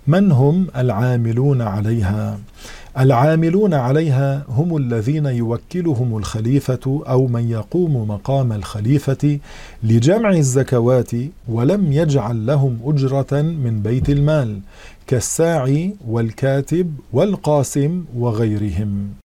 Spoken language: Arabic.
من هم العاملون عليها؟ العاملون عليها هم الذين يوكلهم الخليفة أو من يقوم مقام الخليفة لجمع الزكوات ولم يجعل لهم أجرة من بيت المال، كالساعي والكاتب والقاسم وغيرهم.